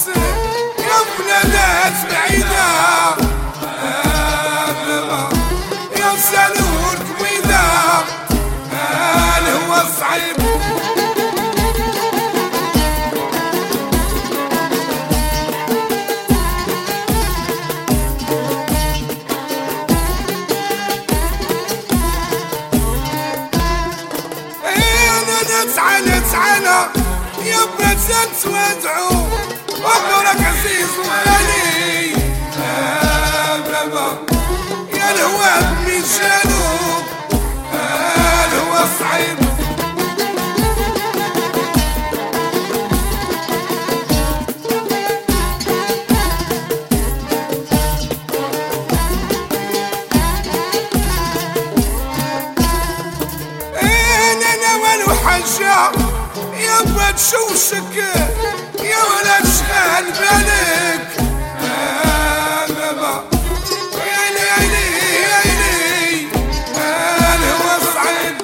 يا بلادات بعيدة يا سالور كويدة الهوى صعيب تعالى يا بنات تودعوا وقولك عزيز وغالي بابا يا الهوى من جانوب الهوى صعيب انا والو حاجه يا با تشوشك يا ولا تشغل بالك بابا يا ليلي يا ليلي الهوى صعيب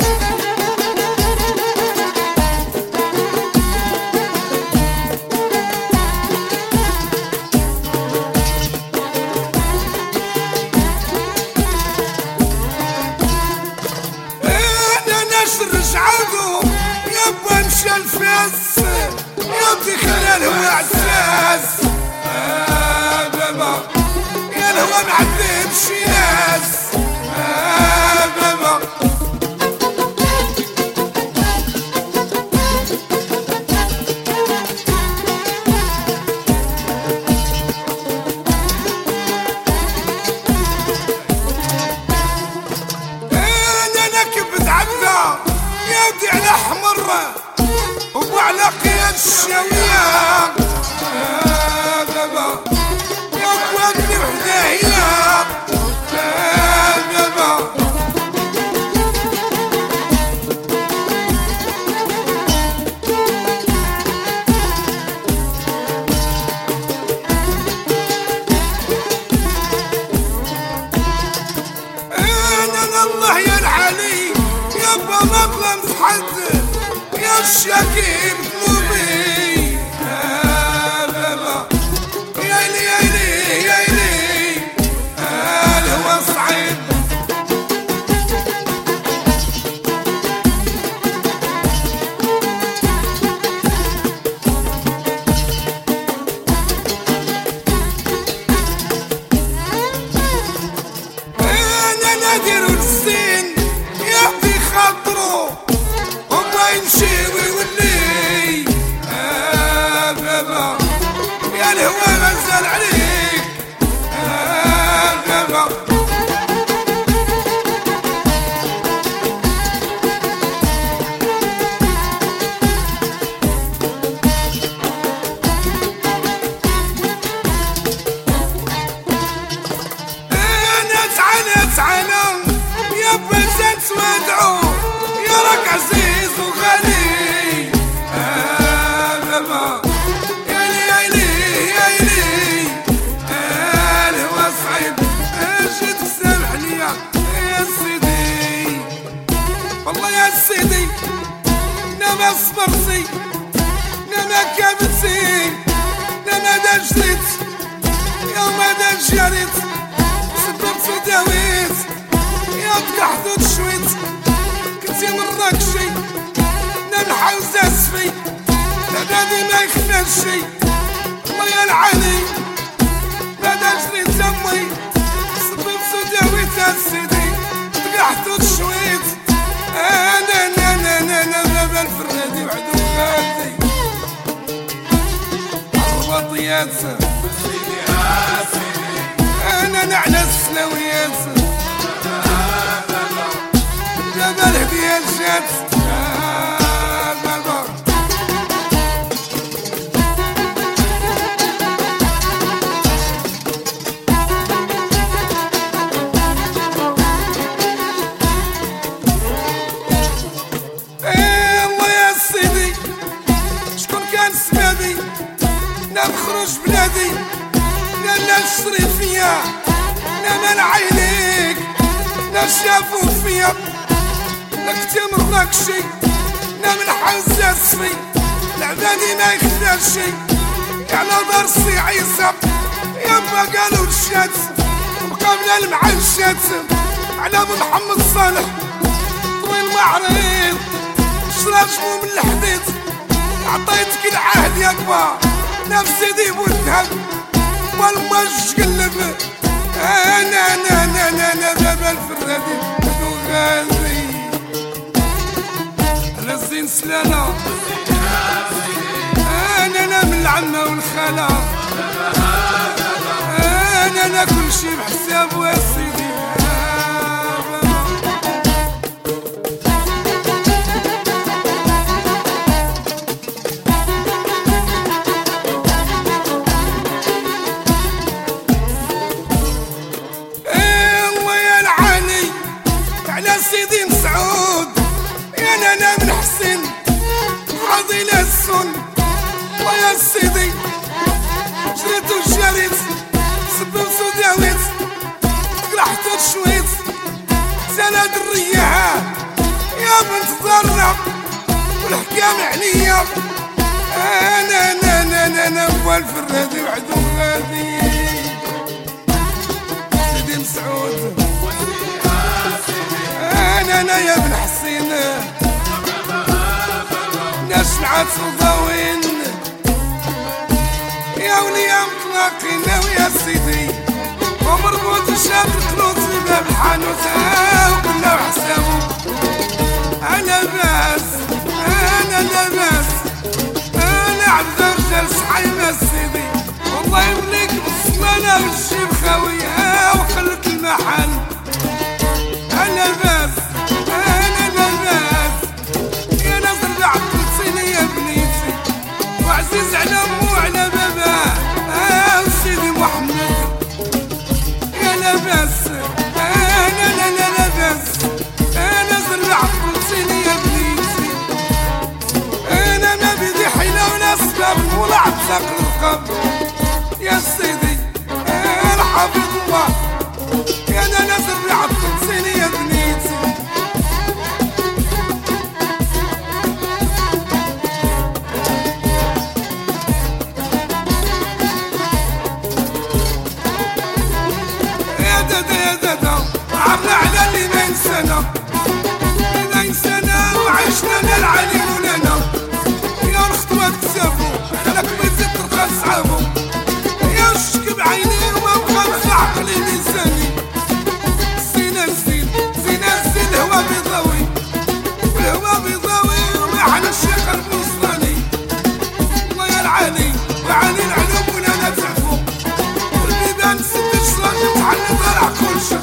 انا نشر رجعتو يا با نمشي الفاس يا بنتي خلى الهوى عزاز بابا يا الهوى معذب شي ناس بابا انا كبت عبده يا ودي على حمر وعلى قياد الشاوية بابا يا قواتني وحدايا بابا انا الله يا العلي يابا ما ظلمت حد يا الشاكر قلوبي بابا يا لي يا لي يا لي الهوى صعيب انا نادر الزين يعطي خاطرو يمشي ويولي بابا يا الهوى غزال عليك بابا انا تعالى يا بنات تودعوا يا راك عزيز وغالي بابا يا لي يا لي يا لي الهوى صعيب جيت تسامح ليا يا سيدي والله يا سيدي لا ما صبرتي لا ما كابتي لا ما دجلت يا ما دجريت صدقت وداويت يا تقحت وتشويت كنتي مراك شي لا نحوز اسفي لا بادي ما يخفاش شي الله يا العلي لا دجلي تمي صدقت وداويت يا سيدي تقحت وتشويت انا بابا الفرادي وعدو غادي الرباطيات انا على السلاويات بابا الهديات جات بابا الله يا سيدي شكون كان سبابي لا نخرج بلادي لا نشري فيا لا من عينيك لا شافوا فيا لا كتم الراكشي لا من حزاز في العبادي ما يخداش شي يا على دار السي عيسى يابا قالوا الشات وقابل المعشات على ابو محمد صالح طويل معريض شرا شمو من الحديد عطيتك العهد يا كبار نفسي دي والذهب والمش قلب انا بابا الفرادي بدو غازي على الزين سلالة انا من العمة والخالة انا كل شي بحساب يا سيدي سيدي مسعود يا انا من حسين حاضي للسن ويا سيدي جريت وجريت سبب سوداويت قرحت شويت سند الرياح يا بنت ضرة والحكام عليا انا هو الفرادي وعدو غادي سيدي مسعود انا يا ابن حسين ناس العاد وضاوين يا وليا مطلقين ويا سيدي ومربوط شاب القنوط في باب حانوت وكنا حسابو انا باس انا لاباس انا عبد الرجال صحيبه سيدي والله يمليك بالصلاه والشيب خاويه وخلت المحل انا باس وعزيز على امو وعلى باباه سيدي محمد يا لاباس انا لاباس انا زرعت فلسطيني يا بنيتي انا ما بدي حيله ولا سباب ولا عتساق الرقاب يا سيدي انا حافظ الله انا زرعت فلسطيني يا بنيتي عرنا على اللي ما ينسانا وعشنا للعلي مولانا يا الخطوة تسابو لك بزيد تلقى صحابو يا الشك بعيني وما بغى عقلي لساني زينا الزين الهوا بيضاوي والهوا بيضاوي وما حنا الشيخ البوصلاني الله يا العالي وعالي العلوم ولا تعفو والبيبان سد الشرط تحل طلع كل شيء